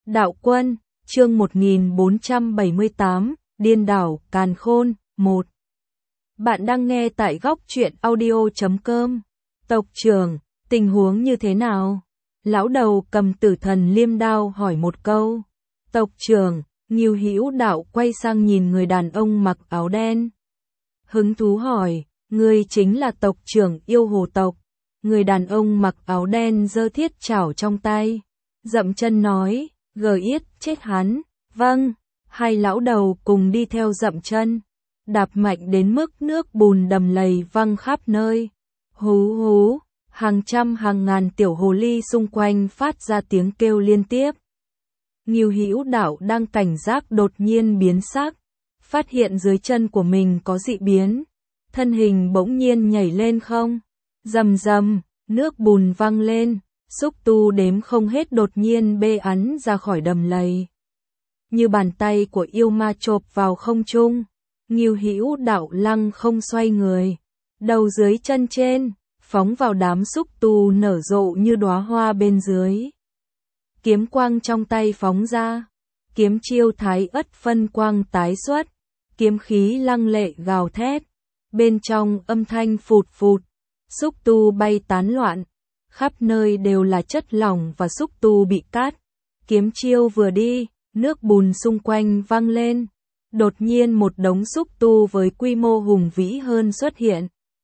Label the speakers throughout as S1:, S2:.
S1: Đạo Quân, chương 1478, Điên đảo Càn Khôn, 1. Bạn đang nghe tại góc truyện audio.com. Tộc trưởng, tình huống như thế nào? Lão đầu cầm Tử Thần Liêm đao hỏi một câu. Tộc trưởng, Ngưu Hữu Đạo quay sang nhìn người đàn ông mặc áo đen. Hứng thú hỏi, ngươi chính là tộc trưởng yêu hồ tộc. Người đàn ông mặc áo đen giơ thiết chảo trong tay. Dậm chân nói, yết chết hắn. Vâng, hai lão đầu cùng đi theo dậm chân. Đạp mạnh đến mức nước bùn đầm lầy văng khắp nơi. Hú hú, hàng trăm hàng ngàn tiểu hồ ly xung quanh phát ra tiếng kêu liên tiếp. Ngưu Hữu Đạo đang cảnh giác đột nhiên biến sắc, phát hiện dưới chân của mình có dị biến, thân hình bỗng nhiên nhảy lên không, rầm rầm, nước bùn văng lên, xúc tu đếm không hết đột nhiên bê ắn ra khỏi đầm lầy. Như bàn tay của yêu ma chộp vào không trung, Ngưu Hữu Đạo lăng không xoay người, đầu dưới chân trên, phóng vào đám xúc tu nở rộ như đóa hoa bên dưới. Kiếm quang trong tay phóng ra, kiếm chiêu Thái Ất phân quang tái xuất, kiếm khí lăng lệ gào thét, bên trong âm thanh phụt phụt, xúc tu bay tán loạn, khắp nơi đều là chất lỏng và xúc tu bị cát. Kiếm chiêu vừa đi, nước bùn xung quanh văng lên, đột nhiên một đống xúc tu với quy mô hùng vĩ hơn xuất hiện.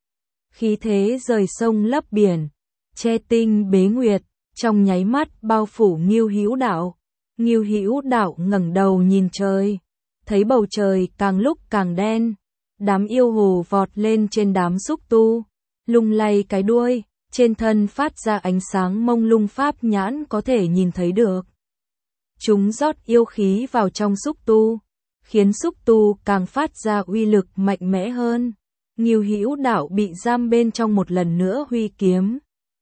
S1: Khí thế rời sông lấp biển, che tinh bế nguyệt, trong nháy mắt bao phủ Ngưu Hữu Đạo. Ngưu Hữu Đạo ngẩng đầu nhìn trời, thấy bầu trời càng lúc càng đen, đám yêu hồ vọt lên trên đám xúc tu, lung lay cái đuôi, trên thân phát ra ánh sáng mông lung pháp nhãn có thể nhìn thấy được. Chúng rót yêu khí vào trong xúc tu, khiến xúc tu càng phát ra uy lực mạnh mẽ hơn. Ngưu Hữu Đạo bị giam bên trong một lần nữa huy kiếm.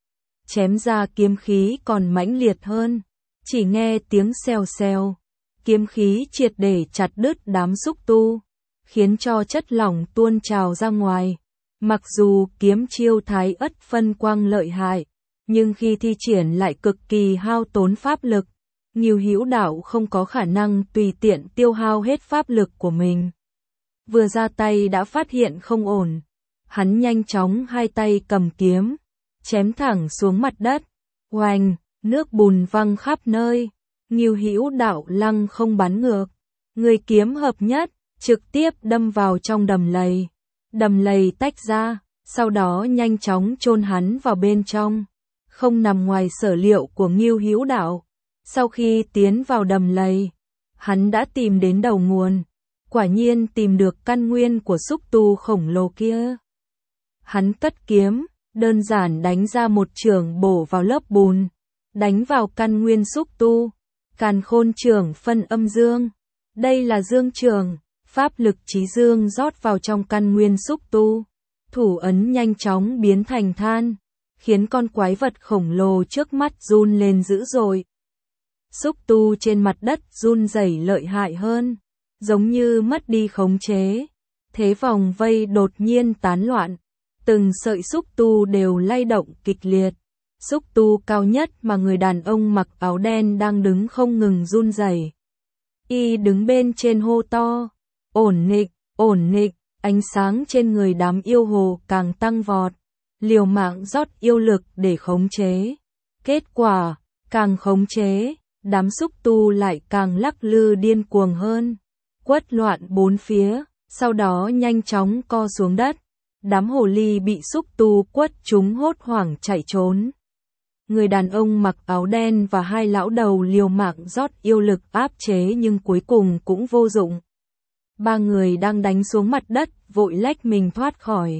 S1: Chém ra kiếm khí còn mãnh liệt hơn, chỉ nghe tiếng xèo xèo, kiếm khí triệt để chặt đứt đám xúc tu, khiến cho chất lỏng tuôn trào ra ngoài. Mặc dù kiếm chiêu Thái Ất phân quang lợi hại, nhưng khi thi triển lại cực kỳ hao tốn pháp lực. Ngưu Hữu Đạo không có khả năng tùy tiện tiêu hao hết pháp lực của mình. Vừa ra tay đã phát hiện không ổn, hắn nhanh chóng hai tay cầm kiếm, chém thẳng xuống mặt đất. Oanh, nước bùn văng khắp nơi. Ngưu Hữu Đạo lăng không bắn ngược, người kiếm hợp nhất, trực tiếp đâm vào trong đầm lầy. Đầm lầy tách ra, sau đó nhanh chóng chôn hắn vào bên trong. Không nằm ngoài sở liệu của Ngưu Hữu Đạo. Sau khi tiến vào đầm lầy, hắn đã tìm đến đầu nguồn, quả nhiên tìm được căn nguyên của xúc tu khổng lồ kia. Hắn cất kiếm, đơn giản đánh ra một chưởng bổ vào lớp bùn, đánh vào căn nguyên xúc tu. Càn Khôn chưởng phân âm dương, đây là dương chưởng, pháp lực chí dương rót vào trong căn nguyên xúc tu, thủ ấn nhanh chóng biến thành than, khiến con quái vật khổng lồ trước mắt run lên dữ dội. Xúc tu trên mặt đất run rẩy lợi hại hơn, giống như mất đi khống chế. Thế vòng vây đột nhiên tán loạn, từng sợi xúc tu đều lay động kịch liệt. Xúc tu cao nhất mà người đàn ông mặc áo đen đang đứng không ngừng run rẩy. Y đứng bên trên hô to, ổn định, ánh sáng trên người đám yêu hồ càng tăng vọt, liều mạng rót yêu lực để khống chế. Kết quả, càng khống chế, đám xúc tu lại càng lắc lư điên cuồng hơn, quất loạn bốn phía, sau đó nhanh chóng co xuống đất. Đám hồ ly bị xúc tu quất chúng hốt hoảng chạy trốn. Người đàn ông mặc áo đen và hai lão đầu liều mạng rót yêu lực áp chế nhưng cuối cùng cũng vô dụng. Ba người đang đánh xuống mặt đất vội lách mình thoát khỏi.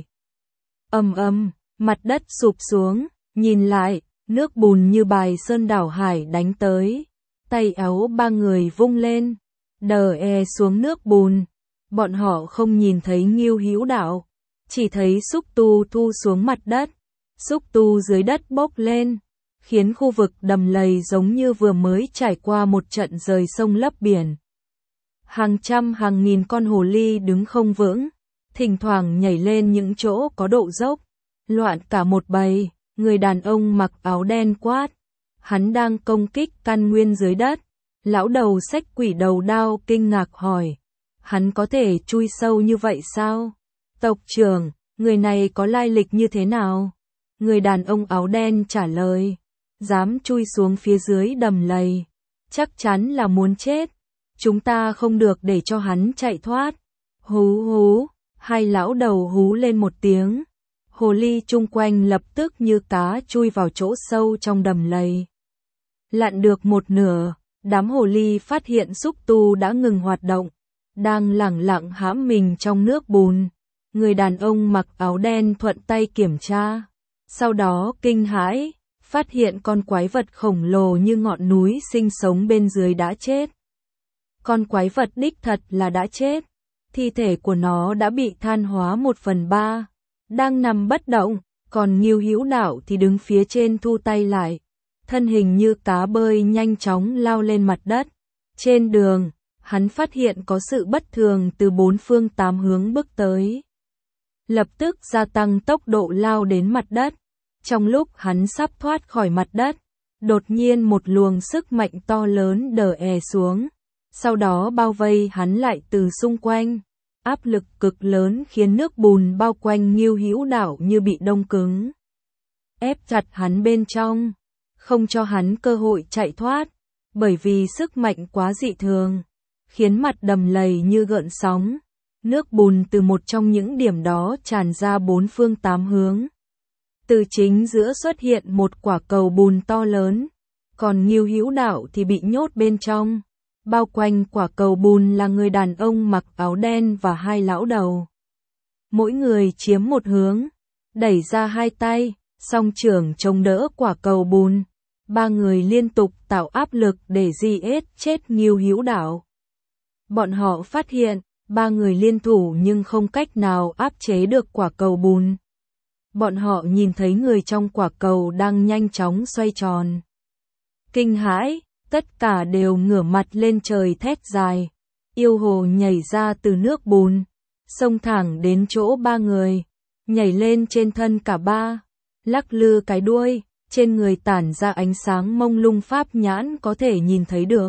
S1: Ầm, mặt đất sụp xuống, nhìn lại, nước bùn như bài sơn đảo hải đánh tới. Tay áo ba người vung lên, đè xuống nước bùn. Bọn họ không nhìn thấy Ngưu Hữu Đạo, chỉ thấy xúc tu thu xuống mặt đất. Xúc tu dưới đất bốc lên, khiến khu vực đầm lầy giống như vừa mới trải qua một trận rời sông lấp biển. Hàng trăm hàng nghìn con hồ ly đứng không vững, thỉnh thoảng nhảy lên những chỗ có độ dốc, loạn cả một bầy. Người đàn ông mặc áo đen quát, hắn đang công kích căn nguyên dưới đất, Lão đầu xách quỷ đầu đao kinh ngạc hỏi. Hắn có thể chui sâu như vậy sao? Tộc trưởng, người này có lai lịch như thế nào? Người đàn ông áo đen trả lời. Dám chui xuống phía dưới đầm lầy. Chắc chắn là muốn chết. Chúng ta không được để cho hắn chạy thoát. Hú hú, hai lão đầu hú lên một tiếng. Hồ ly chung quanh lập tức như cá chui vào chỗ sâu trong đầm lầy. Lặn được một nửa, đám hồ ly phát hiện xúc tu đã ngừng hoạt động, đang lẳng lặng hãm mình trong nước bùn. Người đàn ông mặc áo đen thuận tay kiểm tra, sau đó kinh hãi, phát hiện con quái vật khổng lồ như ngọn núi sinh sống bên dưới đã chết. Con quái vật đích thật là đã chết, thi thể của nó đã bị than hóa 1/3, đang nằm bất động, còn Ngưu Hữu Đạo thì đứng phía trên thu tay lại, thân hình như cá bơi nhanh chóng lao lên mặt đất. Trên đường, hắn phát hiện có sự bất thường từ 4 phương 8 hướng bước tới. Lập tức gia tăng tốc độ lao đến mặt đất. Trong lúc hắn sắp thoát khỏi mặt đất, đột nhiên một luồng sức mạnh to lớn đè xuống, sau đó bao vây hắn lại từ xung quanh. Áp lực cực lớn khiến nước bùn bao quanh Ngưu Hữu Đạo như bị đông cứng, ép chặt hắn bên trong, không cho hắn cơ hội chạy thoát, bởi vì sức mạnh quá dị thường, khiến mặt đầm lầy như gợn sóng. Nước bùn từ một trong những điểm đó tràn ra 4 phương 8 hướng. Từ chính giữa xuất hiện một quả cầu bùn to lớn, còn Ngưu Hữu Đạo thì bị nhốt bên trong. Bao quanh quả cầu bùn là người đàn ông mặc áo đen và hai lão đầu. Mỗi người chiếm một hướng, đẩy ra hai tay, song trưởng chống đỡ quả cầu bùn. Ba người liên tục tạo áp lực để giết chết Ngưu Hữu Đạo. Bọn họ phát hiện, ba người liên thủ nhưng không cách nào áp chế được quả cầu bùn. Bọn họ nhìn thấy người trong quả cầu đang nhanh chóng xoay tròn. Kinh hãi, tất cả đều ngửa mặt lên trời thét dài. Yêu hồ nhảy ra từ nước bùn, xông thẳng đến chỗ ba người, nhảy lên trên thân cả ba, lắc lư cái đuôi, trên người tản ra ánh sáng mông lung pháp nhãn có thể nhìn thấy được.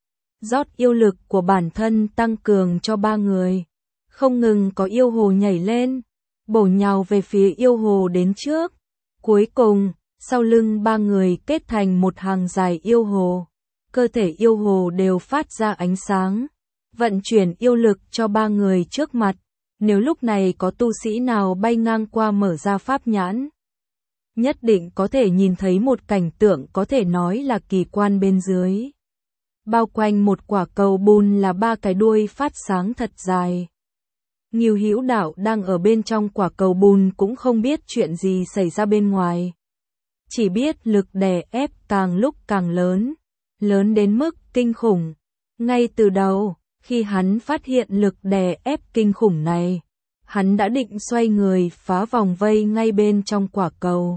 S1: Rót yêu lực của bản thân tăng cường cho ba người. Không ngừng có yêu hồ nhảy lên, bổ nhào về phía yêu hồ đến trước. Cuối cùng, sau lưng ba người kết thành một hàng dài yêu hồ. Cơ thể yêu hồ đều phát ra ánh sáng, vận chuyển yêu lực cho ba người trước mặt. Nếu lúc này có tu sĩ nào bay ngang qua mở ra pháp nhãn, nhất định có thể nhìn thấy một cảnh tượng có thể nói là kỳ quan bên dưới. Bao quanh một quả cầu bùn là ba cái đuôi phát sáng thật dài. Ngưu Hữu Đạo đang ở bên trong quả cầu bùn cũng không biết chuyện gì xảy ra bên ngoài. Chỉ biết lực đè ép càng lúc càng lớn, lớn đến mức kinh khủng. Ngay từ đầu, khi hắn phát hiện lực đè ép kinh khủng này, hắn đã định xoay người phá vòng vây ngay bên trong quả cầu.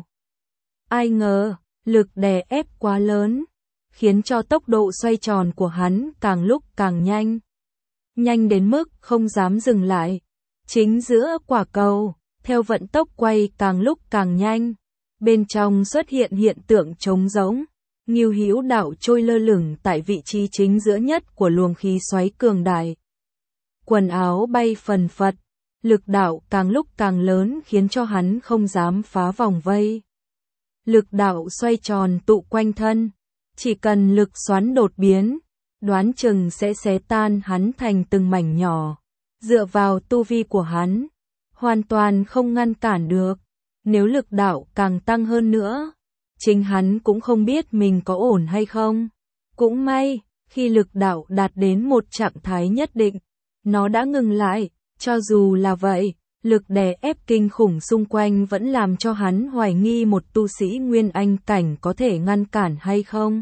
S1: Ai ngờ, lực đè ép quá lớn, khiến cho tốc độ xoay tròn của hắn càng lúc càng nhanh. Nhanh đến mức không dám dừng lại. Chính giữa quả cầu, theo vận tốc quay càng lúc càng nhanh, bên trong xuất hiện hiện tượng trống rỗng. Ngưu Hữu Đạo trôi lơ lửng tại vị trí chính giữa nhất của luồng khí xoáy cường đại. Quần áo bay phần phật, lực đạo càng lúc càng lớn khiến cho hắn không dám phá vòng vây. Lực đạo xoay tròn tụ quanh thân, chỉ cần lực xoắn đột biến, đoán chừng sẽ xé tan hắn thành từng mảnh nhỏ. Dựa vào tu vi của hắn, hoàn toàn không ngăn cản được. Nếu lực đạo càng tăng hơn nữa, chính hắn cũng không biết mình có ổn hay không. Cũng may, khi lực đạo đạt đến một trạng thái nhất định, nó đã ngừng lại. Cho dù là vậy, lực đè ép kinh khủng xung quanh vẫn làm cho hắn hoài nghi một tu sĩ Nguyên Anh cảnh có thể ngăn cản hay không.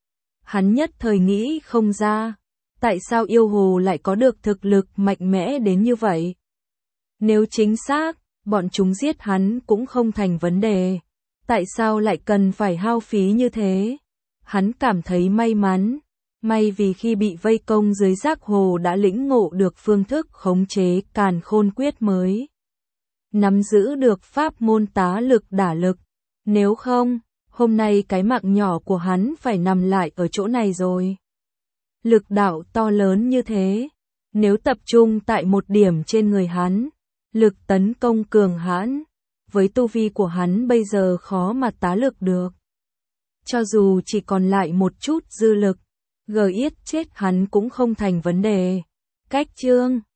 S1: Hắn nhất thời nghĩ không ra, tại sao yêu hồ lại có được thực lực mạnh mẽ đến như vậy. Nếu chính xác, bọn chúng giết hắn cũng không thành vấn đề. Tại sao lại cần phải hao phí như thế? Hắn cảm thấy may mắn. May vì khi bị vây công dưới Giác Hồ đã lĩnh ngộ được phương thức khống chế Càn Khôn Quyết mới. Nắm giữ được pháp môn tá lực đả lực. Nếu không, hôm nay cái mạng nhỏ của hắn phải nằm lại ở chỗ này rồi. lực đạo to lớn như thế, nếu tập trung tại một điểm trên người hắn, lực tấn công cường hãn, với tu vi của hắn bây giờ khó mà tá lực được. Cho dù chỉ còn lại một chút dư lực, giết chết hắn cũng không thành vấn đề. Cách chương